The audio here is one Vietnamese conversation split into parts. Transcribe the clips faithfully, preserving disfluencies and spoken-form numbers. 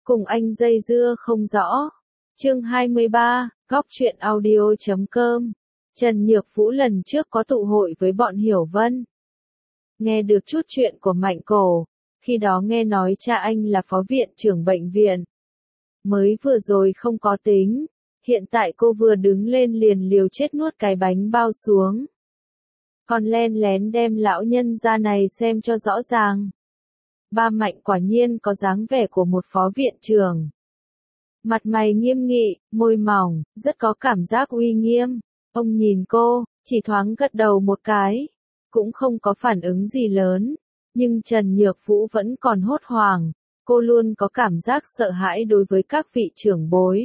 Cùng anh dây dưa không rõ. Chương hai mươi ba, góc truyện audio chấm com. Trần Nhược Vũ lần trước có tụ hội với bọn Hiểu Vân. Nghe được chút chuyện của Mạnh Cổ, khi đó nghe nói cha anh là phó viện trưởng bệnh viện. Mới vừa rồi không có tính, hiện tại cô vừa đứng lên liền liều chết nuốt cái bánh bao xuống. Còn len lén đem lão nhân ra này xem cho rõ ràng. Ba Mạnh quả nhiên có dáng vẻ của một phó viện trưởng. Mặt mày nghiêm nghị, môi mỏng, rất có cảm giác uy nghiêm. Ông nhìn cô, chỉ thoáng gật đầu một cái, cũng không có phản ứng gì lớn. Nhưng Trần Nhược Vũ vẫn còn hốt hoảng, cô luôn có cảm giác sợ hãi đối với các vị trưởng bối.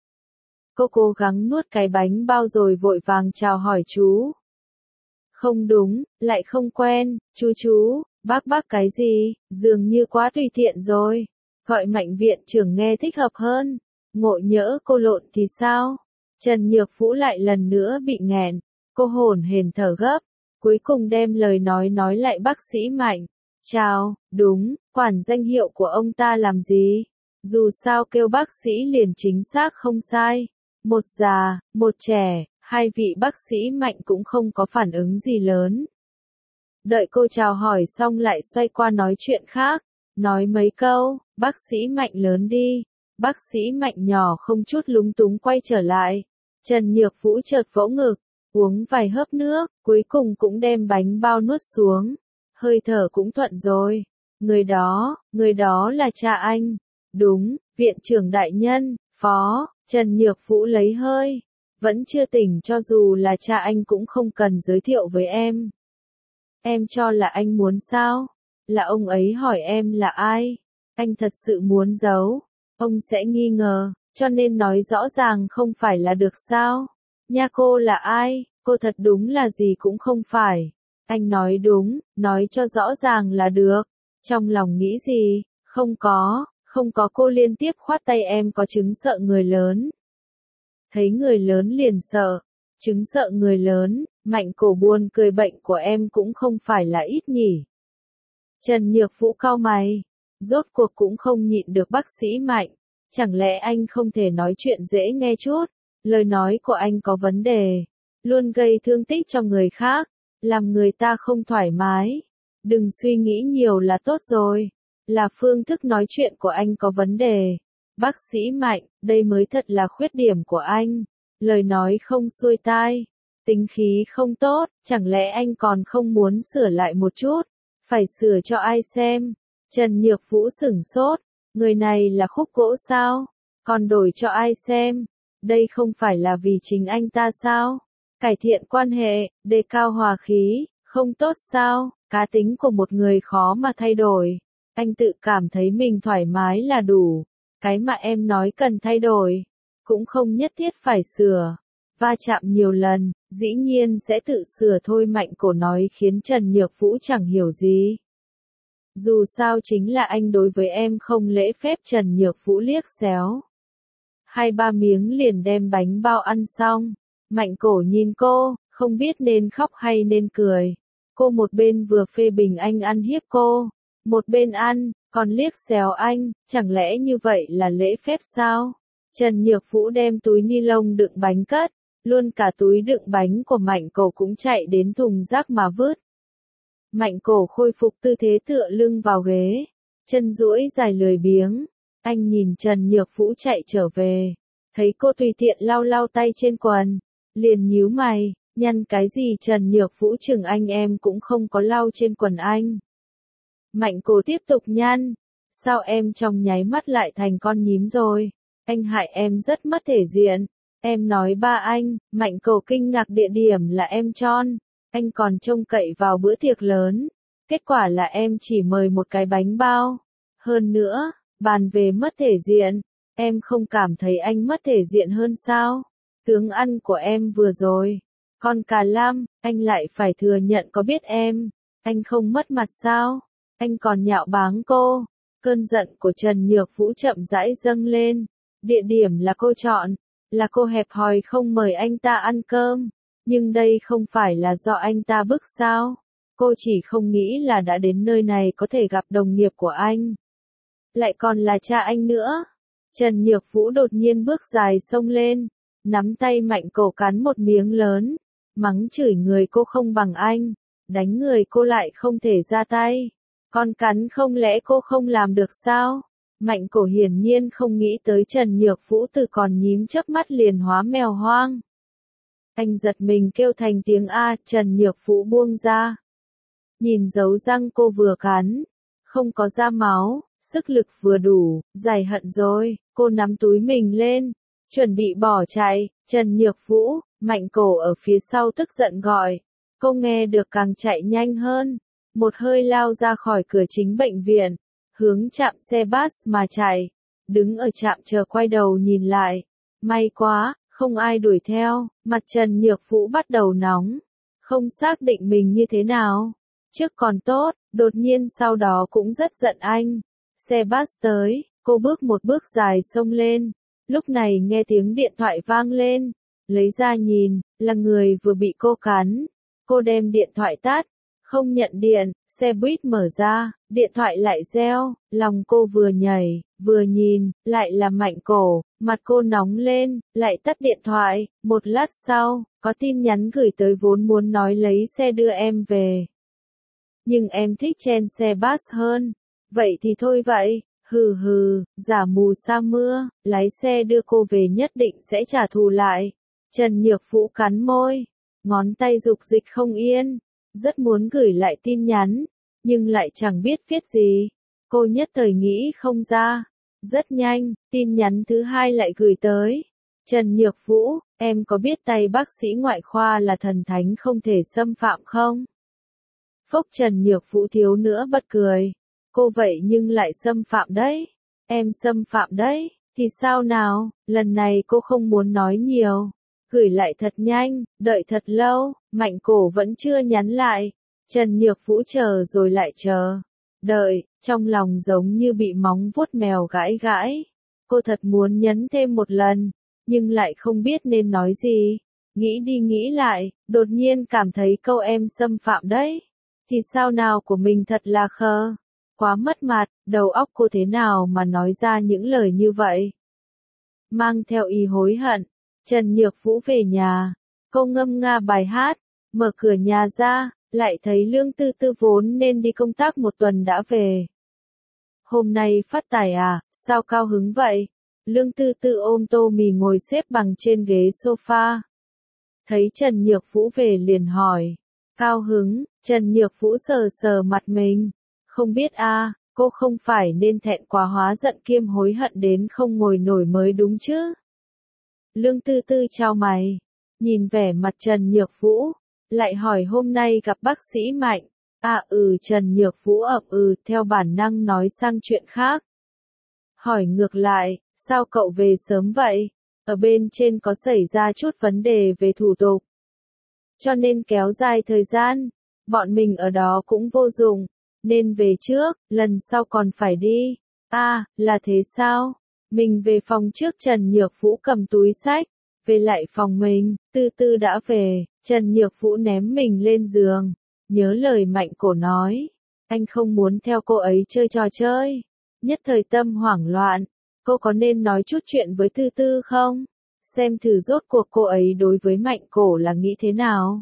Cô cố gắng nuốt cái bánh bao rồi vội vàng chào hỏi chú. Không đúng, lại không quen, chú chú, bác bác cái gì, dường như quá tùy tiện rồi. Gọi Mạnh viện trưởng nghe thích hợp hơn. Ngộ nhỡ cô lộn thì sao? Trần Nhược Vũ lại lần nữa bị nghẹn, cô hổn hển thở gấp, cuối cùng đem lời nói nói lại bác sĩ Mạnh. Chào, đúng, quản danh hiệu của ông ta làm gì? Dù sao kêu bác sĩ liền chính xác không sai. Một già, một trẻ, hai vị bác sĩ Mạnh cũng không có phản ứng gì lớn. Đợi cô chào hỏi xong lại xoay qua nói chuyện khác, nói mấy câu, bác sĩ Mạnh lớn đi. Bác sĩ Mạnh nhỏ không chút lúng túng quay trở lại. Trần Nhược Vũ chợt vỗ ngực, uống vài hớp nước, cuối cùng cũng đem bánh bao nuốt xuống. Hơi thở cũng thuận rồi. Người đó, người đó là cha anh. Đúng, viện trưởng đại nhân, phó, Trần Nhược Vũ lấy hơi. Vẫn chưa tỉnh, cho dù là cha anh cũng không cần giới thiệu với em. Em cho là anh muốn sao? Là ông ấy hỏi em là ai? Anh thật sự muốn giấu. Ông sẽ nghi ngờ, cho nên nói rõ ràng không phải là được sao? Nha, cô là ai? Cô thật đúng là gì cũng không phải. Anh nói đúng, nói cho rõ ràng là được. Trong lòng nghĩ gì? Không có, không có. Cô liên tiếp khoát tay. Em có chứng sợ người lớn. Thấy người lớn liền sợ. Chứng sợ người lớn, Mạnh Cổ buồn cười, bệnh của em cũng không phải là ít nhỉ. Trần Nhược Vũ cau mày. Rốt cuộc cũng không nhịn được bác sĩ Mạnh. Chẳng lẽ anh không thể nói chuyện dễ nghe chút? Lời nói của anh có vấn đề. Luôn gây thương tích cho người khác. Làm người ta không thoải mái. Đừng suy nghĩ nhiều là tốt rồi. Là phương thức nói chuyện của anh có vấn đề. Bác sĩ Mạnh, đây mới thật là khuyết điểm của anh. Lời nói không xuôi tai. Tính khí không tốt. Chẳng lẽ anh còn không muốn sửa lại một chút? Phải sửa cho ai xem? Trần Nhược Vũ sửng sốt, người này là khúc gỗ sao? Còn đổi cho ai xem? Đây không phải là vì chính anh ta sao? Cải thiện quan hệ, đề cao hòa khí, không tốt sao? Cá tính của một người khó mà thay đổi. Anh tự cảm thấy mình thoải mái là đủ. Cái mà em nói cần thay đổi, cũng không nhất thiết phải sửa. Va chạm nhiều lần, dĩ nhiên sẽ tự sửa thôi. Mạnh Cổ nói khiến Trần Nhược Vũ chẳng hiểu gì. Dù sao chính là anh đối với em không lễ phép. Trần Nhược Vũ liếc xéo. Hai ba miếng liền đem bánh bao ăn xong. Mạnh Cổ nhìn cô, không biết nên khóc hay nên cười. Cô một bên vừa phê bình anh ăn hiếp cô, một bên ăn, còn liếc xéo anh, chẳng lẽ như vậy là lễ phép sao? Trần Nhược Vũ đem túi ni lông đựng bánh cất, luôn cả túi đựng bánh của Mạnh Cổ cũng chạy đến thùng rác mà vứt. Mạnh Cổ khôi phục tư thế tựa lưng vào ghế, chân duỗi dài lười biếng. Anh nhìn Trần Nhược Vũ chạy trở về, thấy cô tùy tiện lau lau tay trên quần, liền nhíu mày, nhăn cái gì? Trần Nhược Vũ chừng anh, em cũng không có lau trên quần anh. Mạnh Cổ tiếp tục nhăn, sao em trong nháy mắt lại thành con nhím rồi? Anh hại em rất mất thể diện. Em nói ba anh. Mạnh Cổ kinh ngạc, địa điểm là em tròn. Anh còn trông cậy vào bữa tiệc lớn. Kết quả là em chỉ mời một cái bánh bao. Hơn nữa, bàn về mất thể diện, em không cảm thấy anh mất thể diện hơn sao? Tướng ăn của em vừa rồi. Còn cả Lam, anh lại phải thừa nhận, có biết em, anh không mất mặt sao? Anh còn nhạo báng cô. Cơn giận của Trần Nhược Vũ chậm rãi dâng lên. Địa điểm là cô chọn. Là cô hẹp hòi không mời anh ta ăn cơm. Nhưng đây không phải là do anh ta bức sao? Cô chỉ không nghĩ là đã đến nơi này có thể gặp đồng nghiệp của anh. Lại còn là cha anh nữa. Trần Nhược Vũ đột nhiên bước dài xông lên, nắm tay Mạnh Cổ cắn một miếng lớn, mắng chửi người cô không bằng anh, đánh người cô lại không thể ra tay. Con cắn không lẽ cô không làm được sao? Mạnh Cổ hiển nhiên không nghĩ tới Trần Nhược Vũ từ còn nhím chớp mắt liền hóa mèo hoang. Anh giật mình kêu thành tiếng A, Trần Nhược Vũ buông ra. Nhìn dấu răng cô vừa cắn, không có ra máu, sức lực vừa đủ, giải hận rồi, cô nắm túi mình lên, chuẩn bị bỏ chạy. Trần Nhược Vũ, Mạnh Cổ ở phía sau tức giận gọi, cô nghe được càng chạy nhanh hơn, một hơi lao ra khỏi cửa chính bệnh viện, hướng trạm xe bus mà chạy, đứng ở trạm chờ quay đầu nhìn lại, may quá, không ai đuổi theo, mặt Trần Nhược Vũ bắt đầu nóng, không xác định mình như thế nào, trước còn tốt, đột nhiên sau đó cũng rất giận anh, xe bus tới, cô bước một bước dài xông lên, lúc này nghe tiếng điện thoại vang lên, lấy ra nhìn, là người vừa bị cô cắn, cô đem điện thoại tắt, không nhận điện, xe buýt mở ra, điện thoại lại reo, lòng cô vừa nhảy, vừa nhìn, lại là Mạnh Cổ, mặt cô nóng lên, lại tắt điện thoại, một lát sau, có tin nhắn gửi tới vốn muốn nói lấy xe đưa em về. Nhưng em thích chen xe bus hơn, vậy thì thôi vậy, hừ hừ, giả mù sa mưa, lái xe đưa cô về nhất định sẽ trả thù lại. Trần Nhược Vũ cắn môi, ngón tay dục dịch không yên, rất muốn gửi lại tin nhắn, nhưng lại chẳng biết viết gì. Cô nhất thời nghĩ không ra. Rất nhanh, tin nhắn thứ hai lại gửi tới. Trần Nhược Vũ, em có biết tay bác sĩ ngoại khoa là thần thánh không thể xâm phạm không? Phốc Trần Nhược Vũ thiếu nữa bật cười. Cô vậy nhưng lại xâm phạm đấy. Em xâm phạm đấy, thì sao nào, lần này cô không muốn nói nhiều. Gửi lại thật nhanh, đợi thật lâu, Mạnh Cổ vẫn chưa nhắn lại. Trần Nhược Vũ chờ rồi lại chờ. Đợi, trong lòng giống như bị móng vuốt mèo gãi gãi. Cô thật muốn nhấn thêm một lần, nhưng lại không biết nên nói gì. Nghĩ đi nghĩ lại, đột nhiên cảm thấy câu em xâm phạm đấy. Thì sao nào của mình thật là khờ. Quá mất mặt, đầu óc cô thế nào mà nói ra những lời như vậy. Mang theo ý hối hận, Trần Nhược Vũ về nhà. Cô ngâm nga bài hát, mở cửa nhà ra, lại thấy Lương Tư Tư vốn nên đi công tác một tuần đã về. Hôm nay phát tài à, sao cao hứng vậy? Lương Tư Tư ôm tô mì ngồi xếp bằng trên ghế sofa. Thấy Trần Nhược Vũ về liền hỏi. Cao hứng, Trần Nhược Vũ sờ sờ mặt mình. Không biết a, à, cô không phải nên thẹn quá hóa giận kiêm hối hận đến không ngồi nổi mới đúng chứ? Lương Tư Tư chau mày, nhìn vẻ mặt Trần Nhược Vũ, lại hỏi hôm nay gặp bác sĩ Mạnh. À ừ, Trần Nhược Vũ ậm ừ theo bản năng nói sang chuyện khác. Hỏi ngược lại, sao cậu về sớm vậy? Ở bên trên có xảy ra chút vấn đề về thủ tục. Cho nên kéo dài thời gian, bọn mình ở đó cũng vô dụng, nên về trước, lần sau còn phải đi. À, là thế sao? Mình về phòng trước. Trần Nhược Vũ cầm túi sách, về lại phòng mình, Tư Tư đã về, Trần Nhược Vũ ném mình lên giường, nhớ lời Mạnh Cổ nói, anh không muốn theo cô ấy chơi trò chơi, nhất thời tâm hoảng loạn, cô có nên nói chút chuyện với Tư Tư không? Xem thử rốt cuộc cô ấy đối với Mạnh Cổ là nghĩ thế nào?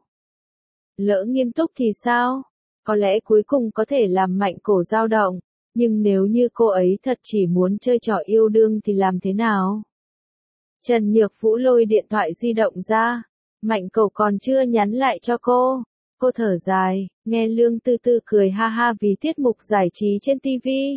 Lỡ nghiêm túc thì sao? Có lẽ cuối cùng có thể làm Mạnh Cổ dao động. Nhưng nếu như cô ấy thật chỉ muốn chơi trò yêu đương thì làm thế nào? Trần Nhược Vũ lôi điện thoại di động ra. Mạnh Cổ còn chưa nhắn lại cho cô. Cô thở dài, nghe Lương Tư Tư cười ha ha vì tiết mục giải trí trên ti vi.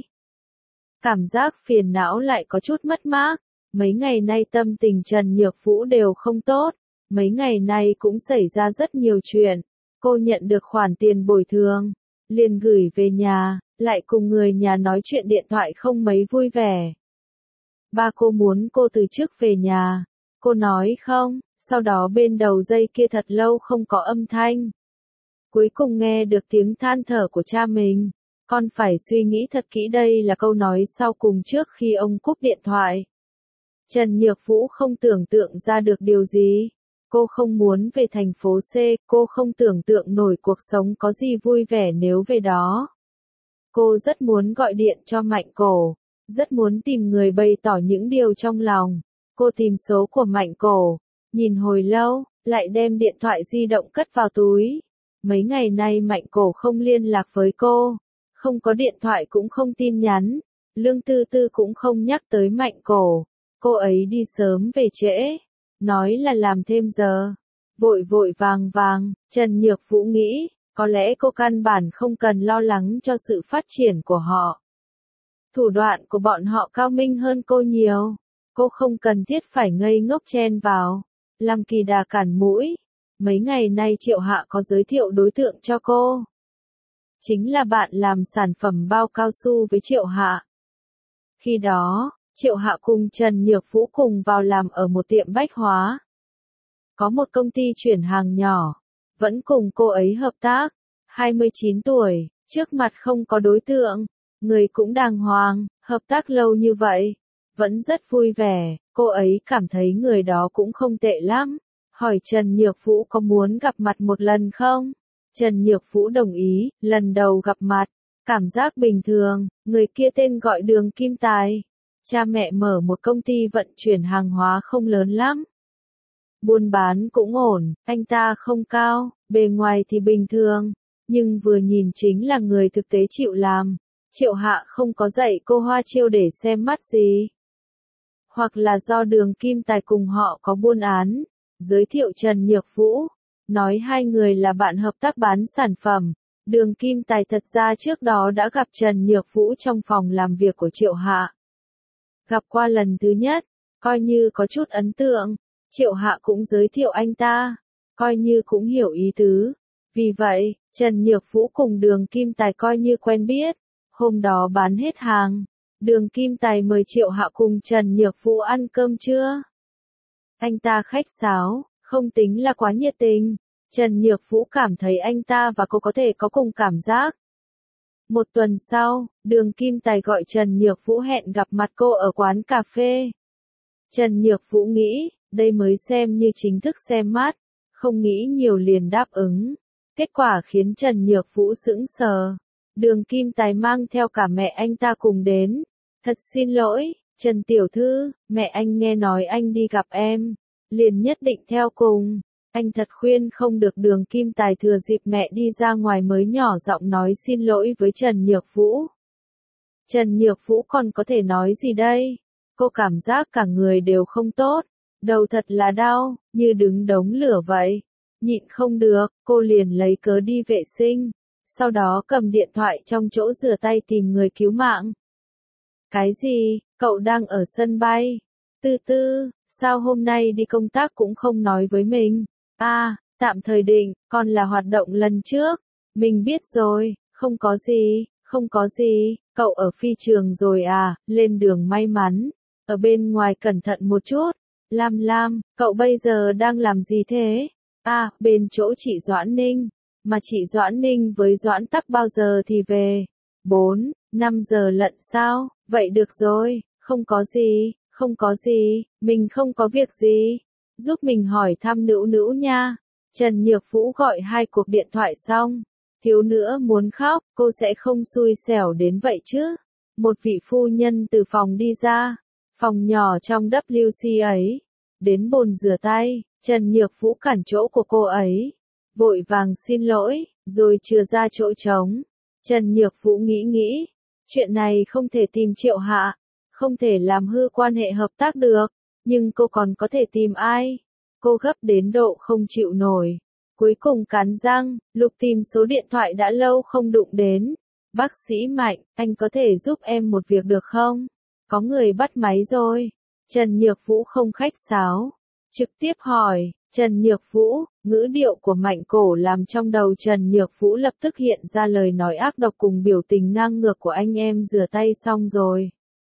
Cảm giác phiền não lại có chút mất mát. Mấy ngày nay tâm tình Trần Nhược Vũ đều không tốt. Mấy ngày nay cũng xảy ra rất nhiều chuyện. Cô nhận được khoản tiền bồi thường, liền gửi về nhà. Lại cùng người nhà nói chuyện điện thoại không mấy vui vẻ. Ba cô muốn cô từ trước về nhà. Cô nói không, sau đó bên đầu dây kia thật lâu không có âm thanh. Cuối cùng nghe được tiếng than thở của cha mình. Con phải suy nghĩ thật kỹ, đây là câu nói sau cùng trước khi ông cúp điện thoại. Trần Nhược Vũ không tưởng tượng ra được điều gì. Cô không muốn về thành phố C, cô không tưởng tượng nổi cuộc sống có gì vui vẻ nếu về đó. Cô rất muốn gọi điện cho Mạnh Cổ, rất muốn tìm người bày tỏ những điều trong lòng. Cô tìm số của Mạnh Cổ, nhìn hồi lâu, lại đem điện thoại di động cất vào túi. Mấy ngày nay Mạnh Cổ không liên lạc với cô, không có điện thoại cũng không tin nhắn. Lương Tư Tư cũng không nhắc tới Mạnh Cổ, cô ấy đi sớm về trễ, nói là làm thêm giờ. Vội vội vàng vàng, Trần Nhược Vũ nghĩ, có lẽ cô căn bản không cần lo lắng cho sự phát triển của họ. Thủ đoạn của bọn họ cao minh hơn cô nhiều, cô không cần thiết phải ngây ngốc chen vào, làm kỳ đà cản mũi. Mấy ngày nay Triệu Hạ có giới thiệu đối tượng cho cô. Chính là bạn làm sản phẩm bao cao su với Triệu Hạ. Khi đó, Triệu Hạ cùng Trần Nhược Vũ cùng vào làm ở một tiệm bách hóa. Có một công ty chuyển hàng nhỏ, vẫn cùng cô ấy hợp tác. hai mươi chín tuổi, trước mặt không có đối tượng, người cũng đàng hoàng, hợp tác lâu như vậy, vẫn rất vui vẻ, cô ấy cảm thấy người đó cũng không tệ lắm. Hỏi Trần Nhược Vũ có muốn gặp mặt một lần không? Trần Nhược Vũ đồng ý, lần đầu gặp mặt, cảm giác bình thường, người kia tên gọi Đường Kim Tài. Cha mẹ mở một công ty vận chuyển hàng hóa không lớn lắm. Buôn bán cũng ổn, anh ta không cao, bề ngoài thì bình thường, nhưng vừa nhìn chính là người thực tế chịu làm. Triệu Hạ không có dạy cô hoa chiêu để xem mắt gì. Hoặc là do Đường Kim Tài cùng họ có buôn án, giới thiệu Trần Nhược Vũ, nói hai người là bạn hợp tác bán sản phẩm. Đường Kim Tài thật ra trước đó đã gặp Trần Nhược Vũ trong phòng làm việc của Triệu Hạ. Gặp qua lần thứ nhất, coi như có chút ấn tượng, Triệu Hạ cũng giới thiệu anh ta, coi như cũng hiểu ý tứ. Vì vậy, Trần Nhược Vũ cùng Đường Kim Tài coi như quen biết. Hôm đó bán hết hàng, Đường Kim Tài mời Triệu Hạ cùng Trần Nhược Vũ ăn cơm trưa. Anh ta khách sáo, không tính là quá nhiệt tình. Trần Nhược Vũ cảm thấy anh ta và cô có thể có cùng cảm giác. Một tuần sau, Đường Kim Tài gọi Trần Nhược Vũ hẹn gặp mặt cô ở quán cà phê. Trần Nhược Vũ nghĩ, đây mới xem như chính thức xem mắt, không nghĩ nhiều liền đáp ứng. Kết quả khiến Trần Nhược Vũ sững sờ. Đường Kim Tài mang theo cả mẹ anh ta cùng đến. Thật xin lỗi, Trần Tiểu Thư, mẹ anh nghe nói anh đi gặp em, liền nhất định theo cùng. Anh thật khuyên không được. Đường Kim Tài thừa dịp mẹ đi ra ngoài mới nhỏ giọng nói xin lỗi với Trần Nhược Vũ. Trần Nhược Vũ còn có thể nói gì đây? Cô cảm giác cả người đều không tốt, đầu thật là đau, như đứng đống lửa vậy. Nhịn không được, cô liền lấy cớ đi vệ sinh, sau đó cầm điện thoại trong chỗ rửa tay tìm người cứu mạng. Cái gì, cậu đang ở sân bay? Tư Tư, sao hôm nay đi công tác cũng không nói với mình? À, tạm thời định, còn là hoạt động lần trước. Mình biết rồi, không có gì, không có gì, cậu ở phi trường rồi à, lên đường may mắn. Ở bên ngoài cẩn thận một chút. Lam Lam, cậu bây giờ đang làm gì thế? À, bên chỗ chị Doãn Ninh. Mà chị Doãn Ninh với Doãn Tắc bao giờ thì về? bốn, năm giờ lận sao? Vậy được rồi, không có gì, không có gì, mình không có việc gì. Giúp mình hỏi thăm Nữu Nữu nha. Trần Nhược Vũ gọi hai cuộc điện thoại xong. Thiếu nữa muốn khóc, cô sẽ không xui xẻo đến vậy chứ. Một vị phu nhân từ phòng đi ra. Phòng nhỏ trong W C ấy. Đến bồn rửa tay, Trần Nhược Vũ cản chỗ của cô ấy. Vội vàng xin lỗi, rồi chừa ra chỗ trống. Trần Nhược Vũ nghĩ nghĩ. Chuyện này không thể tìm Triệu Hạ. Không thể làm hư quan hệ hợp tác được. Nhưng cô còn có thể tìm ai? Cô gấp đến độ không chịu nổi. Cuối cùng cắn răng, lục tìm số điện thoại đã lâu không đụng đến. Bác sĩ Mạnh, anh có thể giúp em một việc được không? Có người bắt máy rồi. Trần Nhược Vũ không khách sáo. Trực tiếp hỏi, Trần Nhược Vũ, ngữ điệu của Mạnh Cổ làm trong đầu Trần Nhược Vũ lập tức hiện ra lời nói ác độc cùng biểu tình ngang ngược của anh em rửa tay xong rồi.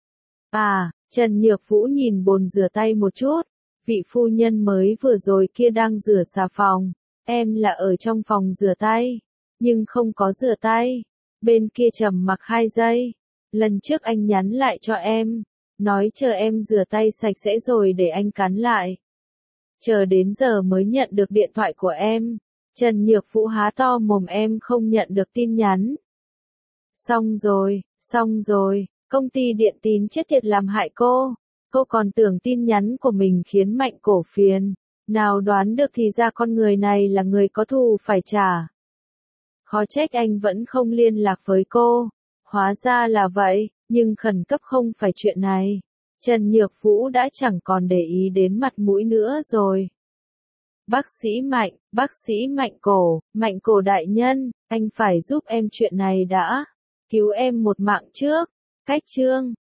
À, Trần Nhược Vũ nhìn bồn rửa tay một chút. Vị phu nhân mới vừa rồi kia đang rửa xà phòng. Em là ở trong phòng rửa tay. Nhưng không có rửa tay. Bên kia trầm mặc hai giây. Lần trước anh nhắn lại cho em. Nói chờ em rửa tay sạch sẽ rồi để anh cắn lại. Chờ đến giờ mới nhận được điện thoại của em. Trần Nhược Vũ há to mồm em không nhận được tin nhắn. Xong rồi, xong rồi. Công ty điện tín chết tiệt làm hại cô. Cô còn tưởng tin nhắn của mình khiến Mạnh Cổ phiền. Nào đoán được thì ra con người này là người có thù phải trả. Khó trách anh vẫn không liên lạc với cô. Hóa ra là vậy, nhưng khẩn cấp không phải chuyện này. Trần Nhược Vũ đã chẳng còn để ý đến mặt mũi nữa rồi. Bác sĩ Mạnh, bác sĩ Mạnh Cổ, Mạnh Cổ đại nhân, anh phải giúp em chuyện này đã. Cứu em một mạng trước. Cách chương